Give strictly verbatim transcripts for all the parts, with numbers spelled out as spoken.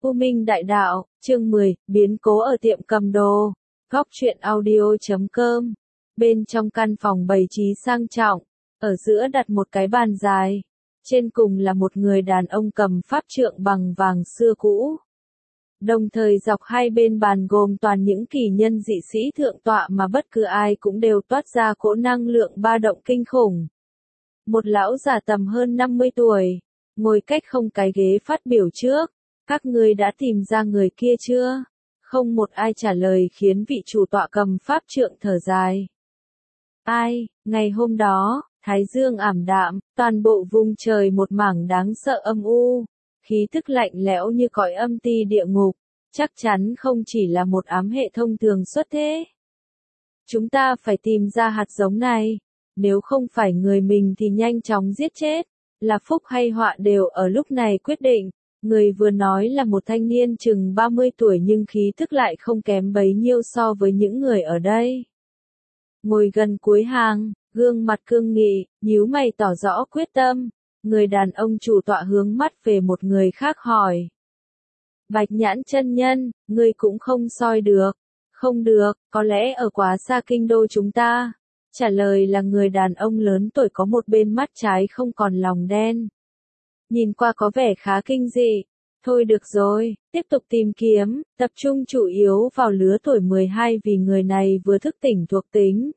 U Minh Đại Đạo, chương mười, biến cố ở tiệm cầm đồ. Góc truyện audio chấm com. Bên trong căn phòng bày trí sang trọng, ở giữa đặt một cái bàn dài. Trên cùng là một người đàn ông cầm pháp trượng bằng vàng xưa cũ. Đồng thời dọc hai bên bàn gồm toàn những kỳ nhân dị sĩ thượng tọa mà bất cứ ai cũng đều toát ra cỗ năng lượng ba động kinh khủng. Một lão già tầm hơn năm mươi tuổi, ngồi cách không cái ghế phát biểu trước. Các ngươi đã tìm ra người kia chưa? Không một ai trả lời khiến vị chủ tọa cầm pháp trượng thở dài. Ai, ngày hôm đó, thái dương ảm đạm, toàn bộ vùng trời một mảng đáng sợ âm u, khí tức lạnh lẽo như cõi âm ti địa ngục, chắc chắn không chỉ là một ám hệ thông thường xuất thế. Chúng ta phải tìm ra hạt giống này, nếu không phải người mình thì nhanh chóng giết chết, là phúc hay họa đều ở lúc này quyết định. Người vừa nói là một thanh niên chừng ba mươi tuổi nhưng khí thức lại không kém bấy nhiêu so với những người ở đây. Ngồi gần cuối hàng, gương mặt cương nghị, nhíu mày tỏ rõ quyết tâm, người đàn ông chủ tọa hướng mắt về một người khác hỏi. Bạch Nhãn chân nhân, ngươi cũng không soi được. Không được, có lẽ ở quá xa kinh đô chúng ta. Trả lời là người đàn ông lớn tuổi có một bên mắt trái không còn lòng đen. Nhìn qua có vẻ khá kinh dị. Thôi được rồi, tiếp tục tìm kiếm, tập trung chủ yếu vào lứa tuổi mười hai vì người này vừa thức tỉnh thuộc tính.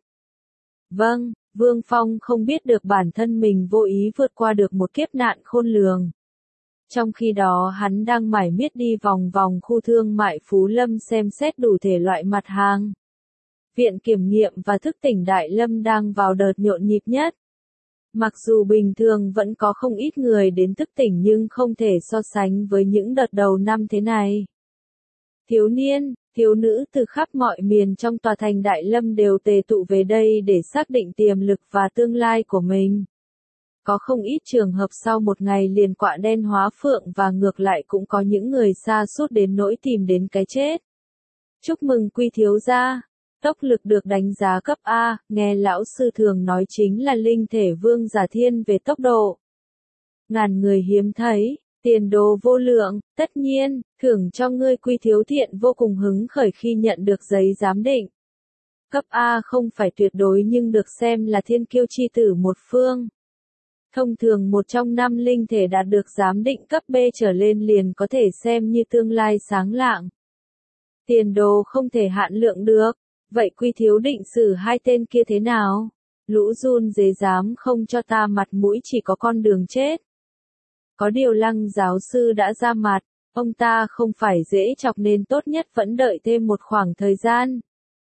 Vâng, Vương Phong không biết được bản thân mình vô ý vượt qua được một kiếp nạn khôn lường. Trong khi đó hắn đang mải miết đi vòng vòng khu thương mại Phú Lâm xem xét đủ thể loại mặt hàng. Viện kiểm nghiệm và thức tỉnh Đại Lâm đang vào đợt nhộn nhịp nhất. Mặc dù bình thường vẫn có không ít người đến thức tỉnh nhưng không thể so sánh với những đợt đầu năm thế này. Thiếu niên, thiếu nữ từ khắp mọi miền trong tòa thành Đại Lâm đều tề tụ về đây để xác định tiềm lực và tương lai của mình. Có không ít trường hợp sau một ngày liền quạ đen hóa phượng và ngược lại cũng có những người sa sút đến nỗi tìm đến cái chết. Chúc mừng Quy thiếu gia. Tốc lực được đánh giá cấp A, nghe lão sư thường nói chính là linh thể vương giả thiên về tốc độ. Ngàn người hiếm thấy, tiền đồ vô lượng, tất nhiên, thưởng cho ngươi Quy thiếu thiện vô cùng hứng khởi khi nhận được giấy giám định. Cấp A không phải tuyệt đối nhưng được xem là thiên kiêu chi tử một phương. Thông thường một trong năm linh thể đạt được giám định cấp B trở lên liền có thể xem như tương lai sáng lạng. Tiền đồ không thể hạn lượng được. Vậy Quy thiếu định xử hai tên kia thế nào? Lũ run dế dám không cho ta mặt mũi chỉ có con đường chết. Có điều Lăng giáo sư đã ra mặt, ông ta không phải dễ chọc nên tốt nhất vẫn đợi thêm một khoảng thời gian.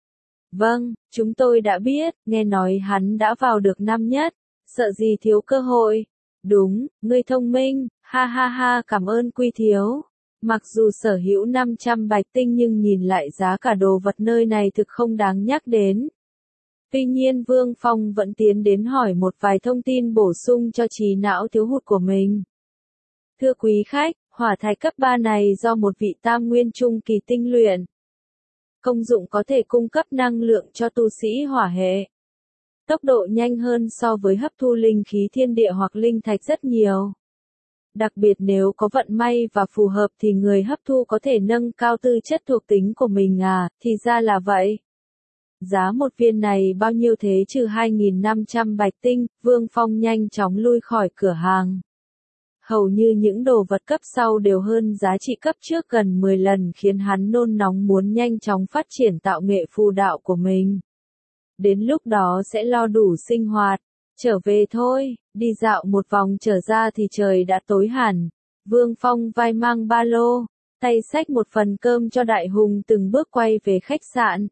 Vâng, chúng tôi đã biết, nghe nói hắn đã vào được năm nhất, sợ gì thiếu cơ hội. Đúng, ngươi thông minh, ha ha ha cảm ơn Quy thiếu. Mặc dù sở hữu năm trăm bạch tinh nhưng nhìn lại giá cả đồ vật nơi này thực không đáng nhắc đến. Tuy nhiên Vương Phong vẫn tiến đến hỏi một vài thông tin bổ sung cho trí não thiếu hụt của mình. Thưa quý khách, hỏa thạch cấp ba này do một vị tam nguyên trung kỳ tinh luyện. Công dụng có thể cung cấp năng lượng cho tu sĩ hỏa hệ. Tốc độ nhanh hơn so với hấp thu linh khí thiên địa hoặc linh thạch rất nhiều. Đặc biệt nếu có vận may và phù hợp thì người hấp thu có thể nâng cao tư chất thuộc tính của mình à, thì ra là vậy. Giá một viên này bao nhiêu thế trừ hai nghìn năm trăm bạch tinh, Vương Phong nhanh chóng lui khỏi cửa hàng. Hầu như những đồ vật cấp sau đều hơn giá trị cấp trước gần mười lần khiến hắn nôn nóng muốn nhanh chóng phát triển tạo nghệ phù đạo của mình. Đến lúc đó sẽ lo đủ sinh hoạt. Trở về thôi, đi dạo một vòng trở ra thì trời đã tối hẳn. Vương Phong vai mang ba lô, tay xách một phần cơm cho Đại Hùng từng bước quay về khách sạn.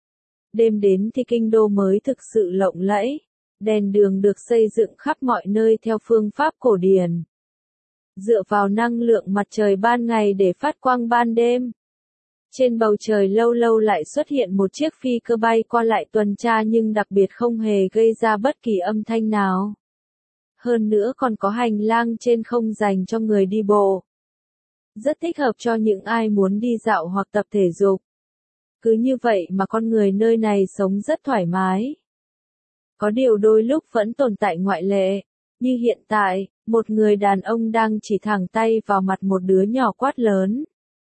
Đêm đến thì kinh đô mới thực sự lộng lẫy. Đèn đường được xây dựng khắp mọi nơi theo phương pháp cổ điển. Dựa vào năng lượng mặt trời ban ngày để phát quang ban đêm. Trên bầu trời lâu lâu lại xuất hiện một chiếc phi cơ bay qua lại tuần tra nhưng đặc biệt không hề gây ra bất kỳ âm thanh nào. Hơn nữa còn có hành lang trên không dành cho người đi bộ. Rất thích hợp cho những ai muốn đi dạo hoặc tập thể dục. Cứ như vậy mà con người nơi này sống rất thoải mái. Có điều đôi lúc vẫn tồn tại ngoại lệ. Như hiện tại, một người đàn ông đang chỉ thẳng tay vào mặt một đứa nhỏ quát lớn.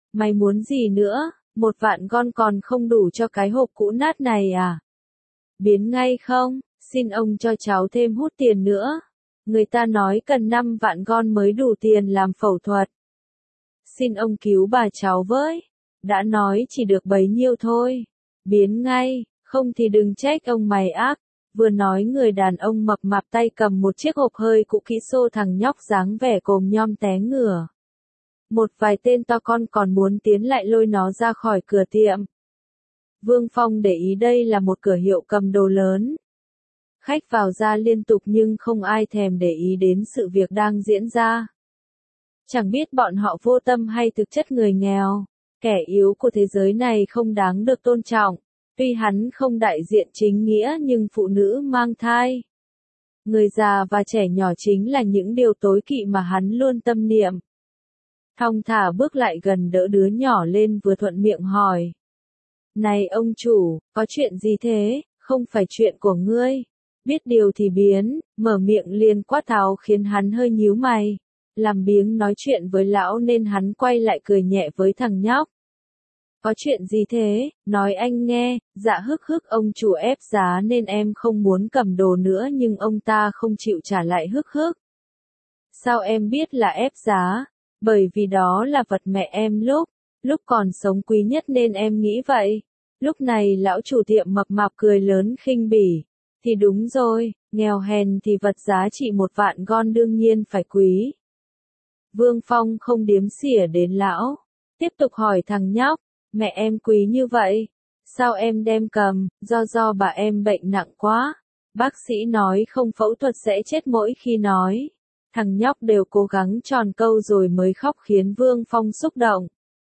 Mày muốn gì nữa, một vạn gon còn không đủ cho cái hộp cũ nát này à? Biến ngay không, xin ông cho cháu thêm hút tiền nữa. Người ta nói cần năm vạn gon mới đủ tiền làm phẫu thuật. Xin ông cứu bà cháu với. Đã nói chỉ được bấy nhiêu thôi. Biến ngay, không thì đừng trách ông mày ác. Vừa nói người đàn ông mập mạp tay cầm một chiếc hộp hơi cũ kỹ xô thằng nhóc dáng vẻ cồm nhom té ngửa. Một vài tên to con còn muốn tiến lại lôi nó ra khỏi cửa tiệm. Vương Phong để ý đây là một cửa hiệu cầm đồ lớn. Khách vào ra liên tục nhưng không ai thèm để ý đến sự việc đang diễn ra. Chẳng biết bọn họ vô tâm hay thực chất người nghèo, kẻ yếu của thế giới này không đáng được tôn trọng. Tuy hắn không đại diện chính nghĩa nhưng phụ nữ mang thai, người già và trẻ nhỏ chính là những điều tối kỵ mà hắn luôn tâm niệm. Thong thả bước lại gần đỡ đứa nhỏ lên vừa thuận miệng hỏi. Này ông chủ, có chuyện gì thế, không phải chuyện của ngươi. Biết điều thì biến, mở miệng liền quát tháo khiến hắn hơi nhíu mày. Làm biếng nói chuyện với lão nên hắn quay lại cười nhẹ với thằng nhóc. Có chuyện gì thế, nói anh nghe, dạ hức hức ông chủ ép giá nên em không muốn cầm đồ nữa nhưng ông ta không chịu trả lại hức hức. Sao em biết là ép giá? Bởi vì đó là vật mẹ em lúc, lúc còn sống quý nhất nên em nghĩ vậy. Lúc này lão chủ tiệm mập mạp cười lớn khinh bỉ. Thì đúng rồi, nghèo hèn thì vật giá trị một vạn gon đương nhiên phải quý. Vương Phong không điếm xỉa đến lão. Tiếp tục hỏi thằng nhóc, mẹ em quý như vậy. Sao em đem cầm, do do bà em bệnh nặng quá. Bác sĩ nói không phẫu thuật sẽ chết mỗi khi nói. Thằng nhóc đều cố gắng tròn câu rồi mới khóc khiến Vương Phong xúc động.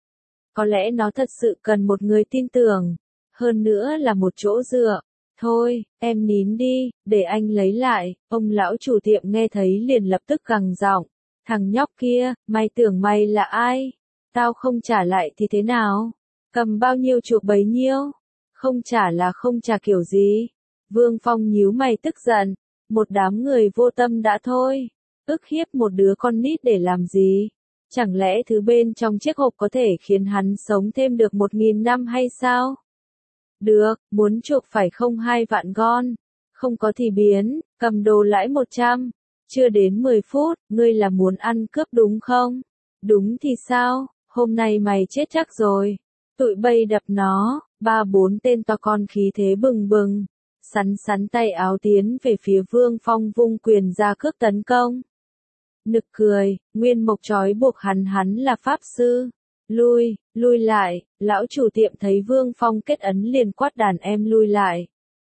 Có lẽ nó thật sự cần một người tin tưởng. Hơn nữa là một chỗ dựa. Thôi, em nín đi, để anh lấy lại. Ông lão chủ tiệm nghe thấy liền lập tức gằn giọng. Thằng nhóc kia, mày tưởng mày là ai? Tao không trả lại thì thế nào? Cầm bao nhiêu chuộc bấy nhiêu? Không trả là không trả kiểu gì? Vương Phong nhíu mày tức giận. Một đám người vô tâm đã thôi. Ức hiếp một đứa con nít để làm gì? Chẳng lẽ thứ bên trong chiếc hộp có thể khiến hắn sống thêm được một nghìn năm hay sao? Được, muốn chuộc phải không hai vạn gon. Không có thì biến, cầm đồ lãi một trăm. Chưa đến mười phút, ngươi là muốn ăn cướp đúng không? Đúng thì sao, hôm nay mày chết chắc rồi. Tụi bay đập nó, ba bốn tên to con khí thế bừng bừng. Sắn sắn tay áo tiến về phía Vương Phong vung quyền ra cước tấn công. Nực cười, Nguyên Mộc trói buộc hắn hắn là pháp sư. Lui, lui lại, lão chủ tiệm thấy Vương Phong kết ấn liền quát đàn em lui lại.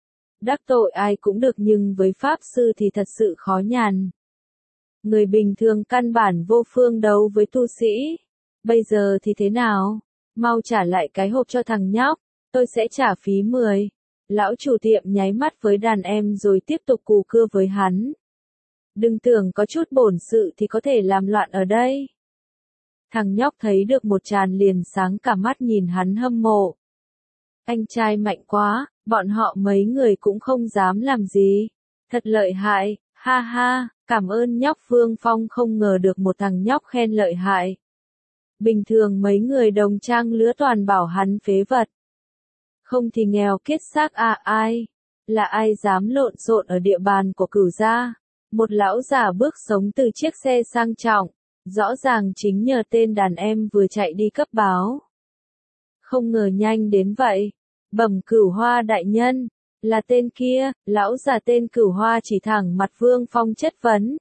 Đắc tội ai cũng được nhưng với pháp sư thì thật sự khó nhằn. Người bình thường căn bản vô phương đấu với tu sĩ. Bây giờ thì thế nào? Mau trả lại cái hộp cho thằng nhóc, tôi sẽ trả phí mười. Lão chủ tiệm nháy mắt với đàn em rồi tiếp tục cù cưa với hắn. Đừng tưởng có chút bổn sự thì có thể làm loạn ở đây. Thằng nhóc thấy được một tràn liền sáng cả mắt nhìn hắn hâm mộ. Anh trai mạnh quá, bọn họ mấy người cũng không dám làm gì. Thật lợi hại, ha ha, cảm ơn nhóc. Vương Phong không ngờ được một thằng nhóc khen lợi hại. Bình thường mấy người đồng trang lứa toàn bảo hắn phế vật. Không thì nghèo kiết xác à ai? Là ai dám lộn xộn ở địa bàn của Cửu gia? Một lão già bước sống từ chiếc xe sang trọng. Rõ ràng chính nhờ tên đàn em vừa chạy đi cấp báo. Không ngờ nhanh đến vậy. Bẩm Cửu Hoa đại nhân. Là tên kia, lão già tên Cửu Hoa chỉ thẳng mặt Vương Phong chất vấn.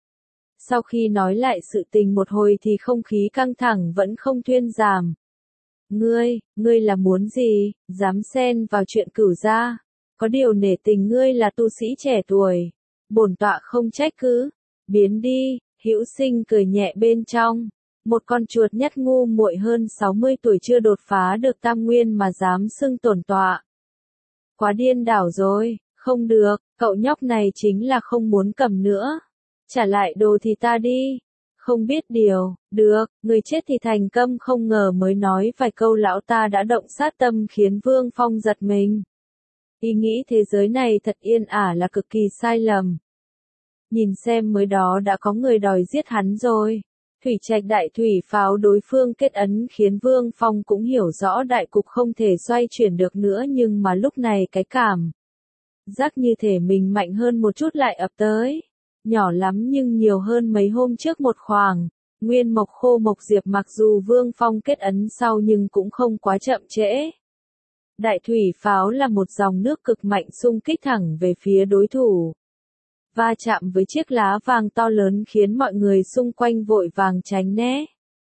Sau khi nói lại sự tình một hồi thì không khí căng thẳng vẫn không thuyên giảm. Ngươi, ngươi là muốn gì, dám xen vào chuyện Cửu gia? Có điều nể tình ngươi là tu sĩ trẻ tuổi. Bổn tọa không trách cứ. Biến đi. Hữu Sinh cười nhẹ bên trong. Một con chuột nhắt ngu muội hơn sáu mươi tuổi chưa đột phá được tam nguyên mà dám xưng tổn tọa. Quá điên đảo rồi, không được, cậu nhóc này chính là không muốn cầm nữa. Trả lại đồ thì ta đi. Không biết điều, được, người chết thì thành câm. Không ngờ mới nói vài câu lão ta đã động sát tâm khiến Vương Phong giật mình. Ý nghĩ thế giới này thật yên ả là cực kỳ sai lầm. Nhìn xem mới đó đã có người đòi giết hắn rồi. Thủy Trạch đại thủy pháo đối phương kết ấn khiến Vương Phong cũng hiểu rõ đại cục không thể xoay chuyển được nữa, nhưng mà lúc này cái cảm giác như thể mình mạnh hơn một chút lại ập tới. Nhỏ lắm nhưng nhiều hơn mấy hôm trước một khoảng. Nguyên mộc khô mộc diệp mặc dù Vương Phong kết ấn sau nhưng cũng không quá chậm trễ. Đại thủy pháo là một dòng nước cực mạnh xung kích thẳng về phía đối thủ. Va chạm với chiếc lá vàng to lớn khiến mọi người xung quanh vội vàng tránh né.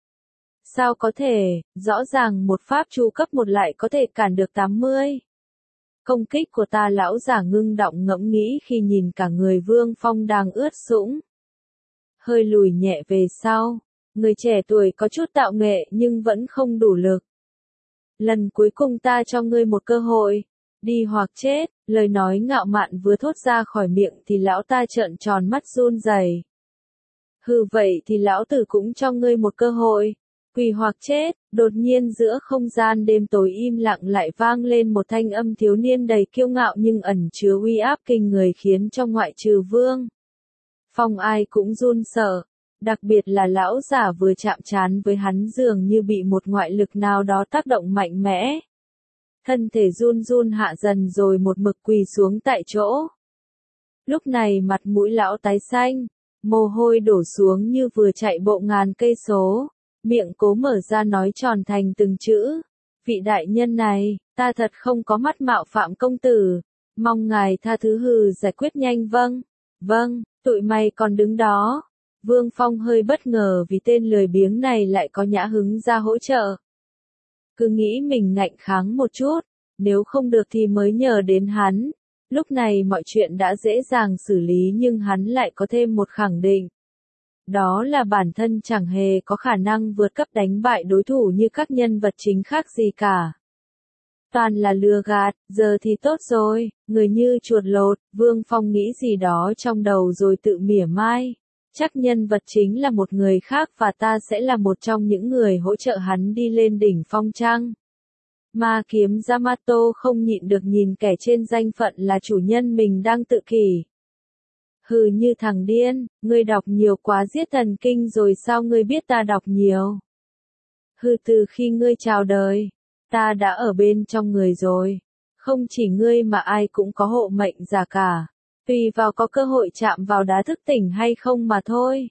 Sao có thể, rõ ràng một pháp chu cấp một lại có thể cản được tám mươi. Công kích của ta, lão giả ngưng động ngẫm nghĩ khi nhìn cả người Vương Phong đang ướt sũng. Hơi lùi nhẹ về sau, người trẻ tuổi có chút tạo nghệ nhưng vẫn không đủ lực. Lần cuối cùng ta cho ngươi một cơ hội, đi hoặc chết, lời nói ngạo mạn vừa thốt ra khỏi miệng thì lão ta trợn tròn mắt run rẩy. Hừ, vậy thì lão tử cũng cho ngươi một cơ hội, quỳ hoặc chết. Đột nhiên giữa không gian đêm tối im lặng lại vang lên một thanh âm thiếu niên đầy kiêu ngạo nhưng ẩn chứa uy áp kinh người khiến cho ngoại trừ Vương Phong ai cũng run sợ. Đặc biệt là lão giả vừa chạm trán với hắn dường như bị một ngoại lực nào đó tác động mạnh mẽ. Thân thể run run hạ dần rồi một mực quỳ xuống tại chỗ. Lúc này mặt mũi lão tái xanh, mồ hôi đổ xuống như vừa chạy bộ ngàn cây số, miệng cố mở ra nói tròn thành từng chữ. Vị đại nhân này, ta thật không có mắt mạo phạm công tử, mong ngài tha thứ. Hừ, giải quyết nhanh. Vâng, vâng, tụi mày còn đứng đó. Vương Phong hơi bất ngờ vì tên lười biếng này lại có nhã hứng ra hỗ trợ. Cứ nghĩ mình ngạnh kháng một chút, nếu không được thì mới nhờ đến hắn. Lúc này mọi chuyện đã dễ dàng xử lý nhưng hắn lại có thêm một khẳng định. Đó là bản thân chẳng hề có khả năng vượt cấp đánh bại đối thủ như các nhân vật chính khác gì cả. Toàn là lừa gạt, giờ thì tốt rồi, người như chuột lột. Vương Phong nghĩ gì đó trong đầu rồi tự mỉa mai. Chắc nhân vật chính là một người khác và ta sẽ là một trong những người hỗ trợ hắn đi lên đỉnh phong chăng? Ma kiếm Yamato không nhịn được nhìn kẻ trên danh phận là chủ nhân mình đang tự kỷ. Hừ, như thằng điên, ngươi đọc nhiều quá giết thần kinh rồi sao ngươi biết ta đọc nhiều? Hừ, từ khi ngươi chào đời, ta đã ở bên trong người rồi. Không chỉ ngươi mà ai cũng có hộ mệnh giả cả. Tùy vào có cơ hội chạm vào đá thức tỉnh hay không mà thôi.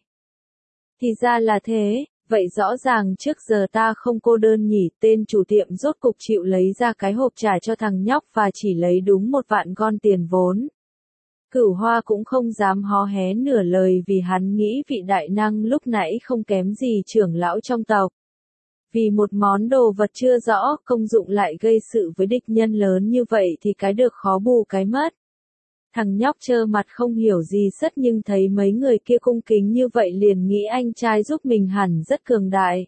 Thì ra là thế, vậy rõ ràng trước giờ ta không cô đơn nhỉ. Tên chủ tiệm rốt cục chịu lấy ra cái hộp trả cho thằng nhóc và chỉ lấy đúng một vạn gon tiền vốn. Cửu Hoa cũng không dám hó hé nửa lời vì hắn nghĩ vị đại năng lúc nãy không kém gì trưởng lão trong tộc. Vì một món đồ vật chưa rõ công dụng lại gây sự với địch nhân lớn như vậy thì cái được khó bù cái mất. Thằng nhóc trơ mặt không hiểu gì sất nhưng thấy mấy người kia cung kính như vậy liền nghĩ anh trai giúp mình hẳn rất cường đại.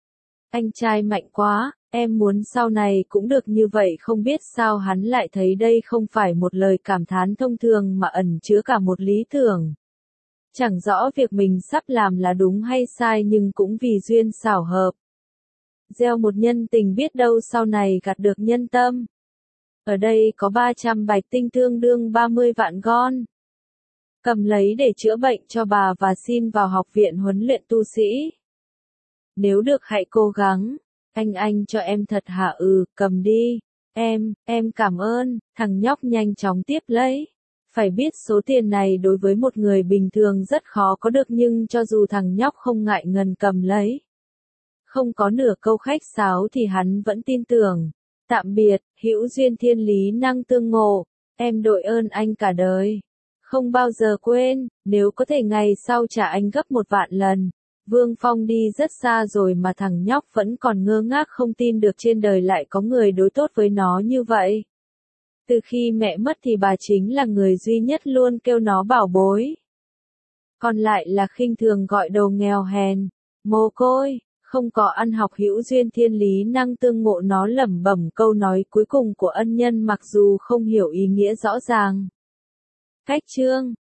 Anh trai mạnh quá, em muốn sau này cũng được như vậy. Không biết sao hắn lại thấy đây không phải một lời cảm thán thông thường mà ẩn chứa cả một lý tưởng. Chẳng rõ việc mình sắp làm là đúng hay sai nhưng cũng vì duyên xảo hợp. Gieo một nhân tình biết đâu sau này gặt được nhân tâm. Ở đây có ba trăm bạch tinh tương đương ba mươi vạn gon. Cầm lấy để chữa bệnh cho bà và xin vào học viện huấn luyện tu sĩ. Nếu được hãy cố gắng. Anh anh cho em thật hả? Ừ, cầm đi. Em, em cảm ơn. Thằng nhóc nhanh chóng tiếp lấy. Phải biết số tiền này đối với một người bình thường rất khó có được nhưng cho dù thằng nhóc không ngại ngần cầm lấy. Không có nửa câu khách sáo thì hắn vẫn tin tưởng. Tạm biệt, hữu duyên thiên lý năng tương ngộ, em đội ơn anh cả đời. Không bao giờ quên, nếu có thể ngày sau trả anh gấp một vạn lần. Vương Phong đi rất xa rồi mà thằng nhóc vẫn còn ngơ ngác không tin được trên đời lại có người đối tốt với nó như vậy. Từ khi mẹ mất thì bà chính là người duy nhất luôn kêu nó bảo bối. Còn lại là khinh thường gọi đồ nghèo hèn, mồ côi. Không có ăn học hữu duyên thiên lý năng tương ngộ, nó lẩm bẩm câu nói cuối cùng của ân nhân mặc dù không hiểu ý nghĩa rõ ràng. Cách chương